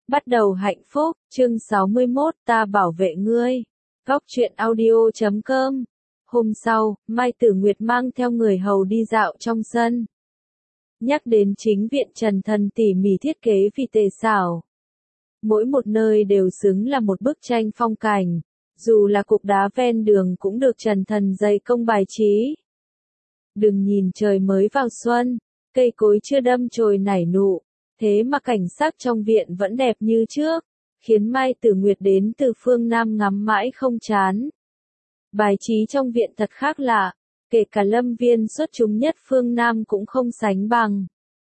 Bắt đầu hạnh phúc, chương 61, ta bảo vệ ngươi. Góc truyện audio.com. Hôm sau, Mai Tử Nguyệt mang theo người hầu đi dạo trong sân. Nhắc đến chính viện Trần Thần tỉ mỉ thiết kế vì tề xảo. Mỗi một nơi đều xứng là một bức tranh phong cảnh, dù là cục đá ven đường cũng được Trần Thần dày công bài trí. Đừng nhìn trời mới vào xuân, cây cối chưa đâm chồi nảy nụ, thế mà cảnh sắc trong viện vẫn đẹp như trước, khiến Mai Tử Nguyệt đến từ phương Nam ngắm mãi không chán. Bài trí trong viện thật khác lạ, kể cả Lâm Viên xuất chúng nhất phương Nam cũng không sánh bằng.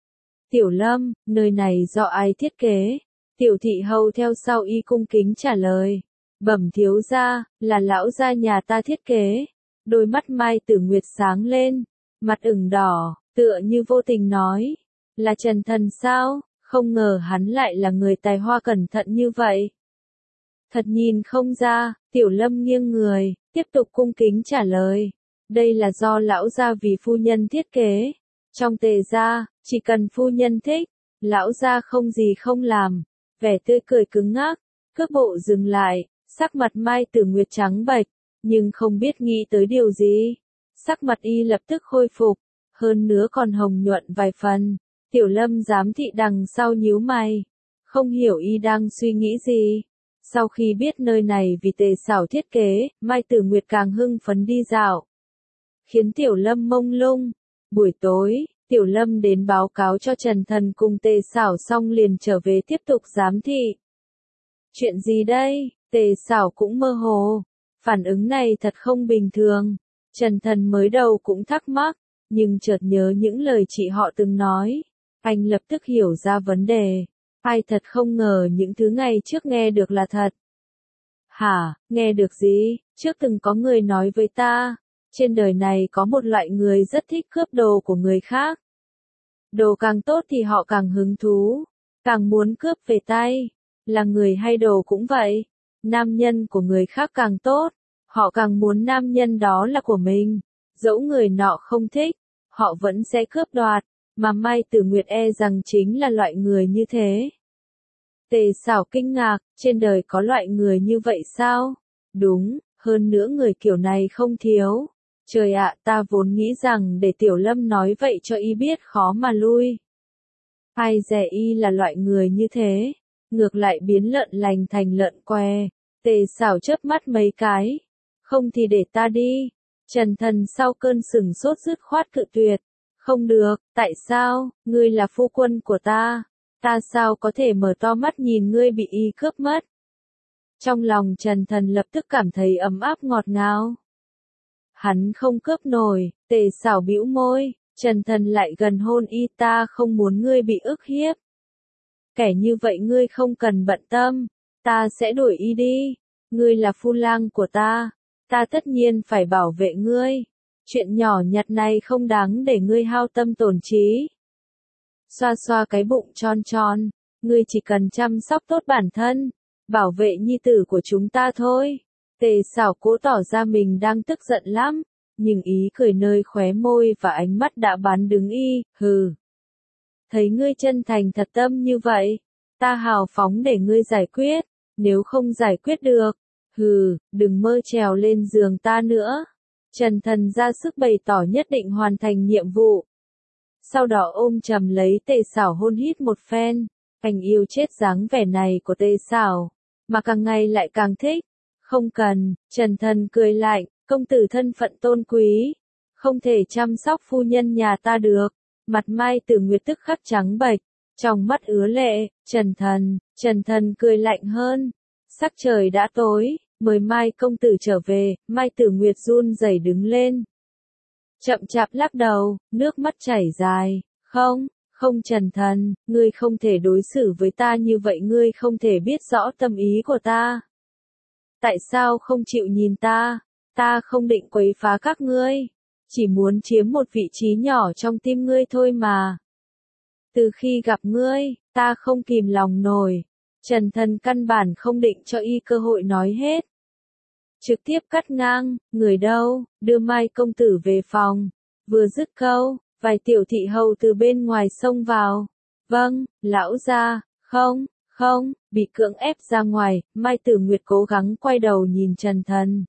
Tiểu Lâm, nơi này do ai thiết kế? Tiểu thị hầu theo sau y cung kính trả lời. Bẩm thiếu gia, là lão gia nhà ta thiết kế. Đôi mắt Mai Tử Nguyệt sáng lên, mặt ửng đỏ, tựa như vô tình nói. Là Trần Thần sao? Không ngờ hắn lại là người tài hoa cẩn thận như vậy. Thật nhìn không ra, Tiểu Lâm nghiêng người, tiếp tục cung kính trả lời. Đây là do lão gia vì phu nhân thiết kế. Trong tề gia, chỉ cần phu nhân thích, lão gia không gì không làm. Vẻ tươi cười cứng ngắc, cước bộ dừng lại, sắc mặt Mai Tử Nguyệt trắng bệch, nhưng không biết nghĩ tới điều gì. Sắc mặt y lập tức khôi phục, hơn nữa còn hồng nhuận vài phần. Tiểu Lâm giám thị đằng sau nhíu mày, không hiểu y đang suy nghĩ gì. Sau khi biết nơi này vì tề xảo thiết kế, Mai Tử Nguyệt càng hưng phấn đi dạo, khiến Tiểu Lâm mông lung. Buổi tối, Tiểu Lâm đến báo cáo cho Trần Thần cùng tề xảo xong liền trở về tiếp tục giám thị. Chuyện gì đây? Tề xảo cũng mơ hồ, phản ứng này thật không bình thường. Trần Thần mới đầu cũng thắc mắc, nhưng chợt nhớ những lời chị họ từng nói. Anh lập tức hiểu ra vấn đề. Ai thật không ngờ những thứ ngày trước nghe được là thật. Hả, nghe được gì? Trước từng có người nói với ta, trên đời này có một loại người rất thích cướp đồ của người khác. Đồ càng tốt thì họ càng hứng thú, càng muốn cướp về tay. Là người hay đồ cũng vậy. Nam nhân của người khác càng tốt, họ càng muốn nam nhân đó là của mình. Dẫu người nọ không thích, họ vẫn sẽ cướp đoạt. Mà Mai Tử Nguyệt e rằng chính là loại người như thế. Tề xảo kinh ngạc, trên đời có loại người như vậy sao? Đúng, hơn nữa người kiểu này không thiếu. Trời ạ, ta vốn nghĩ rằng để Tiểu Lâm nói vậy cho y biết khó mà lui. Ai dè y là loại người như thế, ngược lại biến lợn lành thành lợn què. Tề xảo chớp mắt mấy cái. Không thì để ta đi. Trần Thần sau cơn sửng sốt dứt khoát cự tuyệt. Không được, tại sao? Ngươi là phu quân của ta. Ta sao có thể mở to mắt nhìn ngươi bị y cướp mất? Trong lòng Trần Thần lập tức cảm thấy ấm áp ngọt ngào. Hắn không cướp nổi, tề xảo bĩu môi, Trần Thần lại gần hôn y, ta không muốn ngươi bị ức hiếp. Kẻ như vậy ngươi không cần bận tâm, ta sẽ đuổi y đi. Ngươi là phu lang của ta tất nhiên phải bảo vệ ngươi. Chuyện nhỏ nhặt này không đáng để ngươi hao tâm tổn trí. Xoa xoa cái bụng tròn tròn, ngươi chỉ cần chăm sóc tốt bản thân, bảo vệ nhi tử của chúng ta thôi. Tề xảo cố tỏ ra mình đang tức giận lắm, nhưng ý cười nơi khóe môi và ánh mắt đã bán đứng y, hừ. Thấy ngươi chân thành thật tâm như vậy, ta hào phóng để ngươi giải quyết, nếu không giải quyết được, hừ, đừng mơ trèo lên giường ta nữa. Trần Thần ra sức bày tỏ nhất định hoàn thành nhiệm vụ. Sau đó ôm chầm lấy tề xảo hôn hít một phen. Anh yêu chết dáng vẻ này của tề xảo, mà càng ngày lại càng thích. Không cần, Trần Thần cười lạnh, công tử thân phận tôn quý, không thể chăm sóc phu nhân nhà ta được. Mặt Mai Tử Nguyệt tức khắc trắng bệch, trong mắt ứa lệ. Trần Thần cười lạnh hơn. Sắc trời đã tối, mời Mai công tử trở về. Mai Tử Nguyệt run rẩy đứng lên, chậm chạp lắc đầu, nước mắt chảy dài. Không Trần Thần, ngươi không thể đối xử với ta như vậy, ngươi không thể biết rõ tâm ý của ta. Tại sao không chịu nhìn ta? Ta không định quấy phá các ngươi, chỉ muốn chiếm một vị trí nhỏ trong tim ngươi thôi mà. Từ khi gặp ngươi, ta không kìm lòng nổi. Trần Thần căn bản không định cho y cơ hội nói hết. Trực tiếp cắt ngang, người đâu, đưa Mai công tử về phòng. Vừa dứt câu, vài tiểu thị hầu từ bên ngoài xông vào. Vâng, lão gia, Không, bị cưỡng ép ra ngoài, Mai Tử Nguyệt cố gắng quay đầu nhìn Trần Thần.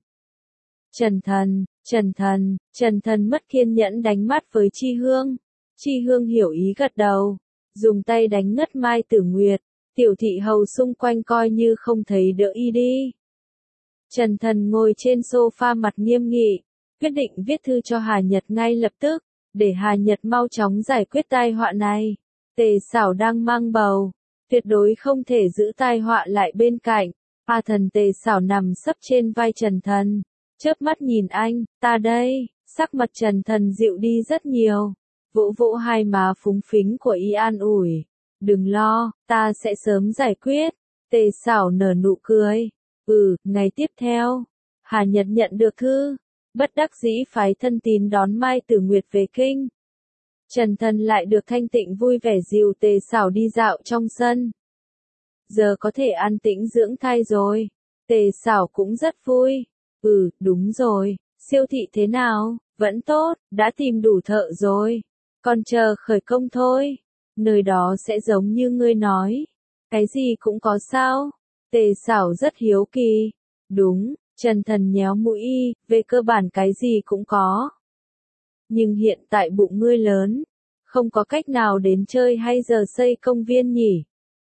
Trần Thần mất kiên nhẫn đánh mắt với Chi Hương. Chi Hương hiểu ý gật đầu, dùng tay đánh ngất Mai Tử Nguyệt, tiểu thị hầu xung quanh coi như không thấy đỡ y đi. Trần Thần ngồi trên sofa mặt nghiêm nghị, quyết định viết thư cho Hà Nhật ngay lập tức, để Hà Nhật mau chóng giải quyết tai họa này. Tề Sảo đang mang bầu, tuyệt đối không thể giữ tai họa lại bên cạnh. A Thần Tề Sảo nằm sấp trên vai Trần Thần, chớp mắt nhìn anh, ta đây. Sắc mặt Trần Thần dịu đi rất nhiều, vỗ vỗ hai má phúng phính của y an ủi, đừng lo, ta sẽ sớm giải quyết. Tề Sảo nở nụ cười. Ngày tiếp theo, Hà Nhật nhận được thư, bất đắc dĩ phái thân tín đón Mai Tử Nguyệt về kinh. Trần Thần lại được thanh tịnh vui vẻ dìu Tề Sảo đi dạo trong sân. Giờ có thể an tĩnh dưỡng thai rồi. Tề Sảo cũng rất vui. Đúng rồi, siêu thị thế nào? Vẫn tốt, đã tìm đủ thợ rồi. Còn chờ khởi công thôi. Nơi đó sẽ giống như ngươi nói. Cái gì cũng có sao? Tề Sảo rất hiếu kỳ. Đúng, Trần Thần nhéo mũi y, về cơ bản cái gì cũng có. Nhưng hiện tại bụng ngươi lớn, không có cách nào đến chơi hay giờ xây công viên nhỉ?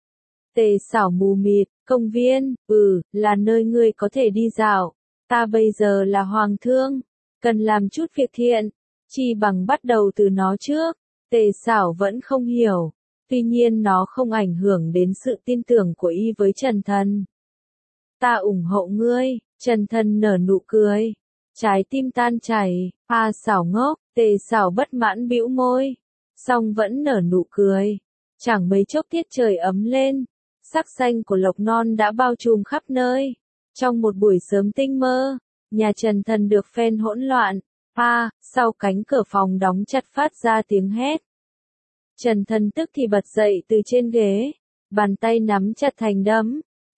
Tề Sảo mù mịt, công viên, là nơi ngươi có thể đi dạo. Ta bây giờ là hoàng thương, cần làm chút việc thiện, chi bằng bắt đầu từ nó trước. Tề Sảo vẫn không hiểu, tuy nhiên nó không ảnh hưởng đến sự tin tưởng của y với Trần Thần. Ta ủng hộ ngươi. Trần Thần nở nụ cười, trái tim tan chảy. Sảo ngốc. Tề Sảo bất mãn bĩu môi, song vẫn nở nụ cười. Chẳng mấy chốc tiết trời ấm lên, sắc xanh của lộc non đã bao trùm khắp nơi. Trong một buổi sớm tinh mơ, nhà Trần Thần được phen hỗn loạn. Sau cánh cửa phòng đóng chặt phát ra tiếng hét. Trần Thần tức thì bật dậy từ trên ghế, bàn tay nắm chặt thành đấm.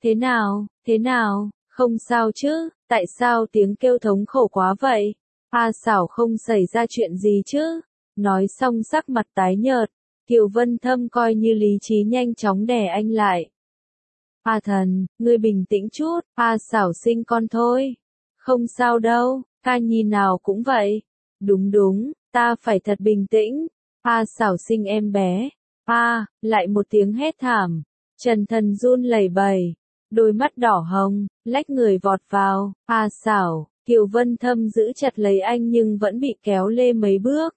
Thế nào, không sao chứ, tại sao tiếng kêu thống khổ quá vậy? Sảo không xảy ra chuyện gì chứ? Nói xong sắc mặt tái nhợt, Kiều Vân Thâm coi như lý trí nhanh chóng đè anh lại. Thần, ngươi bình tĩnh chút, Sảo sinh con thôi. Không sao đâu, ca nhi nào cũng vậy. Đúng, ta phải thật bình tĩnh. Sảo sinh em bé. Lại một tiếng hét thảm. Trần Thần run lẩy bẩy, đôi mắt đỏ hồng, lách người vọt vào. Sảo, Kiều Vân Thâm giữ chặt lấy anh nhưng vẫn bị kéo lê mấy bước.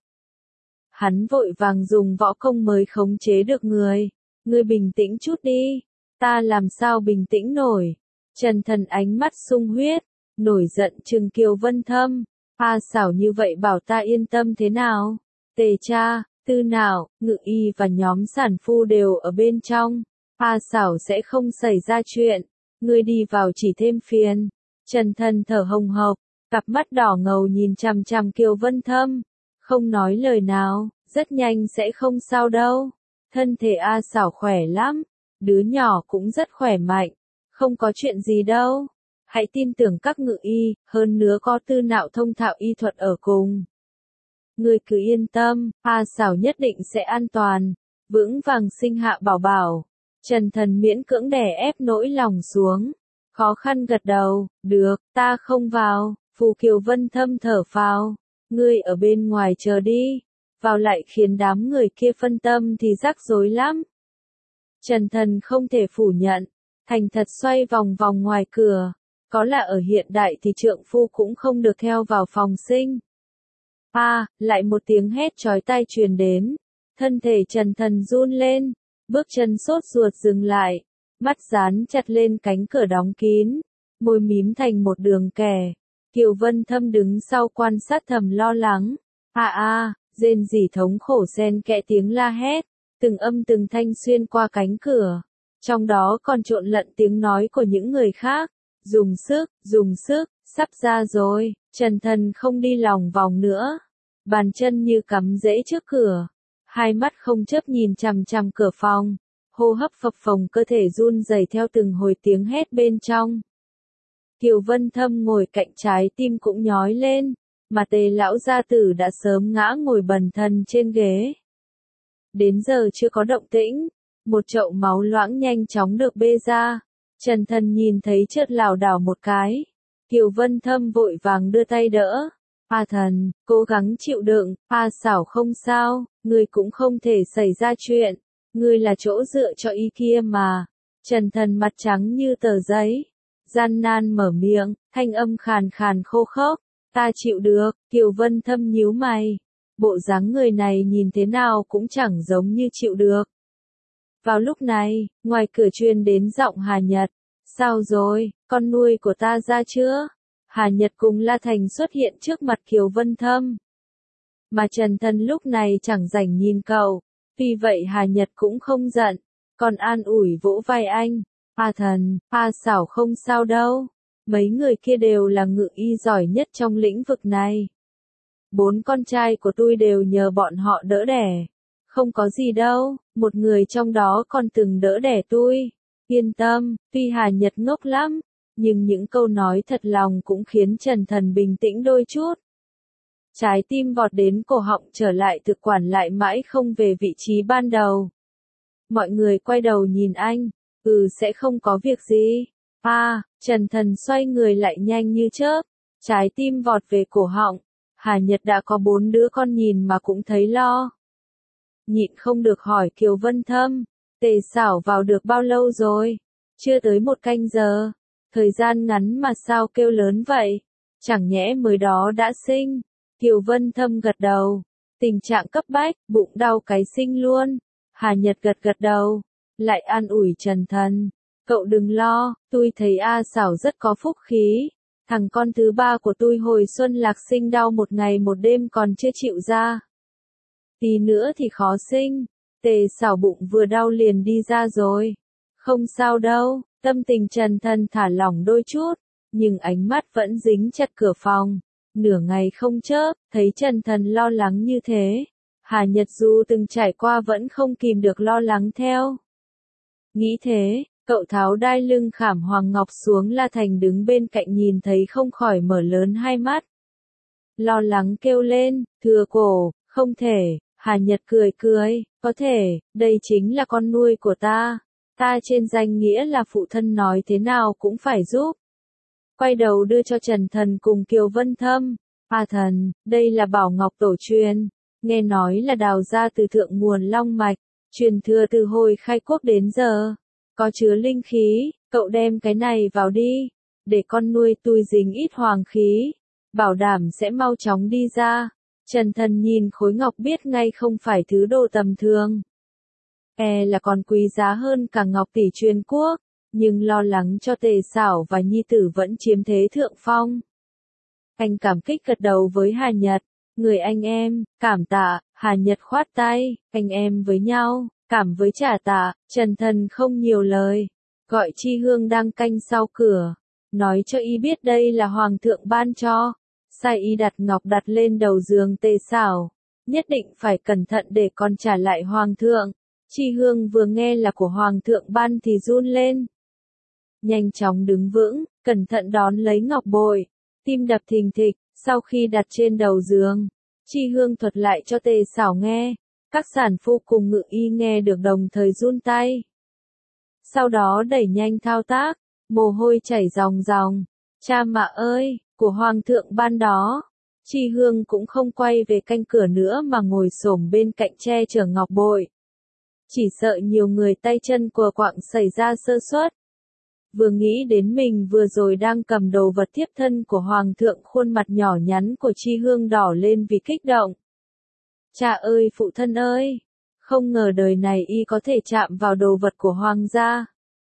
Hắn vội vàng dùng võ công mới khống chế được người. Ngươi bình tĩnh chút đi. Ta làm sao bình tĩnh nổi. Trần Thần ánh mắt sung huyết, nổi giận trừng Kiều Vân Thâm. Sảo như vậy bảo ta yên tâm thế nào? Tề cha, Tư Nạo, Ngự Y và nhóm sản phu đều ở bên trong. Sảo sẽ không xảy ra chuyện. Ngươi đi vào chỉ thêm phiền. Trần Thần thở hồng hộc, cặp mắt đỏ ngầu nhìn chằm chằm Kiều Vân Thâm, không nói lời nào. Rất nhanh sẽ không sao đâu. Thân thể Sảo khỏe lắm, đứa nhỏ cũng rất khỏe mạnh, không có chuyện gì đâu. Hãy tin tưởng các ngự y, hơn nữa có Tư Nạo thông thạo y thuật ở cùng. Ngươi cứ yên tâm, Sảo nhất định sẽ an toàn, vững vàng sinh hạ bảo bảo. Trần Thần miễn cưỡng đè ép nỗi lòng xuống, khó khăn gật đầu, được, ta không vào. Phù Kiều Vân Thâm thở phào, ngươi ở bên ngoài chờ đi, vào lại khiến đám người kia phân tâm thì rắc rối lắm. Trần Thần không thể phủ nhận, thành thật xoay vòng vòng ngoài cửa, có là ở hiện đại thì trượng phu cũng không được theo vào phòng sinh. Lại một tiếng hét chói tai truyền đến, thân thể Trần Thần run lên, bước chân sốt ruột dừng lại, mắt dán chặt lên cánh cửa đóng kín, môi mím thành một đường kẻ. Kiều Vân Thâm đứng sau quan sát thầm lo lắng. Rên rỉ thống khổ xen kẽ tiếng la hét, từng âm từng thanh xuyên qua cánh cửa. Trong đó còn trộn lẫn tiếng nói của những người khác. Dùng sức, sắp ra rồi. Trần Thần không đi lòng vòng nữa. Bàn chân như cắm rễ trước cửa. Hai mắt không chớp nhìn chằm chằm cửa phòng. Hô hấp phập phồng, cơ thể run rẩy theo từng hồi tiếng hét bên trong. Kiều Vân Thâm ngồi cạnh, trái tim cũng nhói lên, mà Tề lão gia tử đã sớm ngã ngồi bần thần trên ghế. Đến giờ chưa có động tĩnh, một chậu máu loãng nhanh chóng được bê ra. Trần Thần nhìn thấy chợt lảo đảo một cái. Kiều Vân Thâm vội vàng đưa tay đỡ. A Thần, cố gắng chịu đựng, A Xảo không sao, ngươi cũng không thể xảy ra chuyện. Ngươi là chỗ dựa cho y kia mà. Trần Thần mặt trắng như tờ giấy. Gian nan mở miệng, thanh âm khàn khàn khô khốc. Ta chịu được, Kiều Vân Thâm nhíu mày. Bộ dáng người này nhìn thế nào cũng chẳng giống như chịu được. Vào lúc này, ngoài cửa truyền đến giọng Hà Nhật. Sao rồi, con nuôi của ta ra chưa? Hà Nhật cùng La Thành xuất hiện trước mặt Kiều Vân Thâm. Mà Trần Thần lúc này chẳng rảnh nhìn cậu. Vì vậy Hà Nhật cũng không giận. Còn an ủi vỗ vai anh. A Thần, A Xảo không sao đâu. Mấy người kia đều là ngự y giỏi nhất trong lĩnh vực này. 4 con trai của tôi đều nhờ bọn họ đỡ đẻ. Không có gì đâu, một người trong đó còn từng đỡ đẻ tôi. Yên tâm, tuy Hà Nhật ngốc lắm, nhưng những câu nói thật lòng cũng khiến Trần Thần bình tĩnh đôi chút. Trái tim vọt đến cổ họng trở lại thực quản lại mãi không về vị trí ban đầu. Mọi người quay đầu nhìn anh, sẽ không có việc gì. Trần Thần xoay người lại nhanh như chớp, trái tim vọt về cổ họng. Hà Nhật đã có 4 đứa con nhìn mà cũng thấy lo. Nhịn không được hỏi Kiều Vân Thâm, Tề Xảo vào được bao lâu rồi? Chưa tới 1 canh giờ. Thời gian ngắn mà sao kêu lớn vậy? Chẳng nhẽ mới đó đã sinh? Kiều Vân Thâm gật đầu. Tình trạng cấp bách, bụng đau cái sinh luôn. Hà Nhật gật đầu. Lại an ủi Trần Thần. Cậu đừng lo, tôi thấy A Xảo rất có phúc khí. Thằng con thứ 3 của tôi hồi xuân lạc sinh đau 1 ngày 1 đêm còn chưa chịu ra. Tí nữa thì khó sinh. Tề Xảo bụng vừa đau liền đi ra rồi. Không sao đâu, tâm tình Trần Thần thả lỏng đôi chút. Nhưng ánh mắt vẫn dính chặt cửa phòng. Nửa ngày không chớp, thấy Trần Thần lo lắng như thế. Hà Nhật dù từng trải qua vẫn không kìm được lo lắng theo. Nghĩ thế, cậu tháo đai lưng khảm Hoàng Ngọc xuống. La Thành đứng bên cạnh nhìn thấy không khỏi mở lớn hai mắt. Lo lắng kêu lên, thưa cổ, không thể. Hà Nhật cười, có thể, đây chính là con nuôi của ta. Ta trên danh nghĩa là phụ thân nói thế nào cũng phải giúp. Quay đầu đưa cho Trần Thần cùng Kiều Vân Thâm. A Thần, đây là Bảo Ngọc tổ truyền. Nghe nói là đào ra từ thượng nguồn long mạch. Truyền thừa từ hồi khai quốc đến giờ. Có chứa linh khí, cậu đem cái này vào đi. Để con nuôi tôi dính ít hoàng khí. Bảo đảm sẽ mau chóng đi ra. Trần Thần nhìn khối ngọc biết ngay không phải thứ đồ tầm thường. Là còn quý giá hơn cả ngọc tỷ truyền quốc. Nhưng lo lắng cho Tề Xảo và nhi tử vẫn chiếm thế thượng phong. Anh cảm kích gật đầu với Hà Nhật. Người anh em, cảm tạ. Hà Nhật khoát tay, anh em với nhau, cảm với trả tạ. Trần Thần không nhiều lời. Gọi Chi Hương đang canh sau cửa. Nói cho y biết đây là Hoàng thượng ban cho. Sai y đặt ngọc đặt lên đầu giường Tề Xảo. Nhất định phải cẩn thận để con trả lại Hoàng thượng. Chi Hương vừa nghe là của Hoàng thượng ban thì run lên. Nhanh chóng đứng vững, cẩn thận đón lấy ngọc bội. Tim đập thình thịch, sau khi đặt trên đầu giường. Chi Hương thuật lại cho Tề Xảo nghe. Các sản phu cùng ngự y nghe được đồng thời run tay. Sau đó đẩy nhanh thao tác, mồ hôi chảy ròng ròng. Cha mạ ơi, của Hoàng thượng ban đó. Chi Hương cũng không quay về canh cửa nữa mà ngồi xổm bên cạnh che chở ngọc bội. Chỉ sợ nhiều người tay chân của quạng xảy ra sơ suất. Vừa nghĩ đến mình vừa rồi đang cầm đồ vật tiếp thân của Hoàng thượng, khuôn mặt nhỏ nhắn của Chi Hương đỏ lên vì kích động. Cha ơi, phụ thân ơi! Không ngờ đời này y có thể chạm vào đồ vật của Hoàng gia.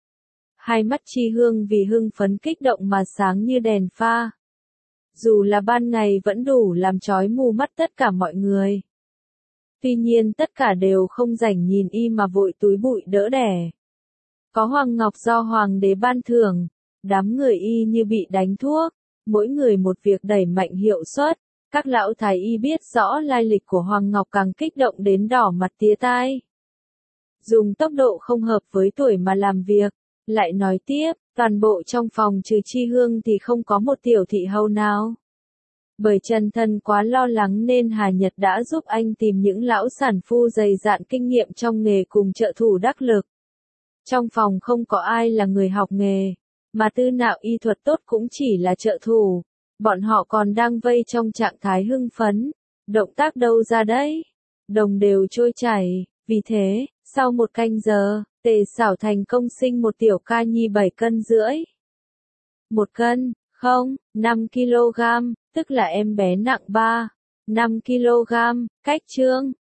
Hai mắt Chi Hương vì hưng phấn kích động mà sáng như đèn pha. Dù là ban ngày vẫn đủ làm chói mù mắt tất cả mọi người. Tuy nhiên tất cả đều không rảnh nhìn y mà vội túi bụi đỡ đẻ. Có Hoàng Ngọc do Hoàng đế ban thưởng, đám người y như bị đánh thuốc, mỗi người một việc đẩy mạnh hiệu suất. Các lão thái y biết rõ lai lịch của Hoàng Ngọc càng kích động đến đỏ mặt tía tai. Dùng tốc độ không hợp với tuổi mà làm việc, lại nói tiếp, toàn bộ trong phòng trừ Chi Hương thì không có một tiểu thị hầu nào. Bởi chân thân quá lo lắng nên Hà Nhật đã giúp anh tìm những lão sản phu dày dạn kinh nghiệm trong nghề cùng trợ thủ đắc lực. Trong phòng không có ai là người học nghề, mà Tư Nạo y thuật tốt cũng chỉ là trợ thủ. Bọn họ còn đang vây trong trạng thái hưng phấn. Động tác đâu ra đấy? Đồng đều trôi chảy. Vì thế, sau 1 canh giờ, Tề Xảo thành công sinh một tiểu ca nhi 7 cân rưỡi. 1 cân, không, 5 kg, tức là em bé nặng 5 kg, cách chương.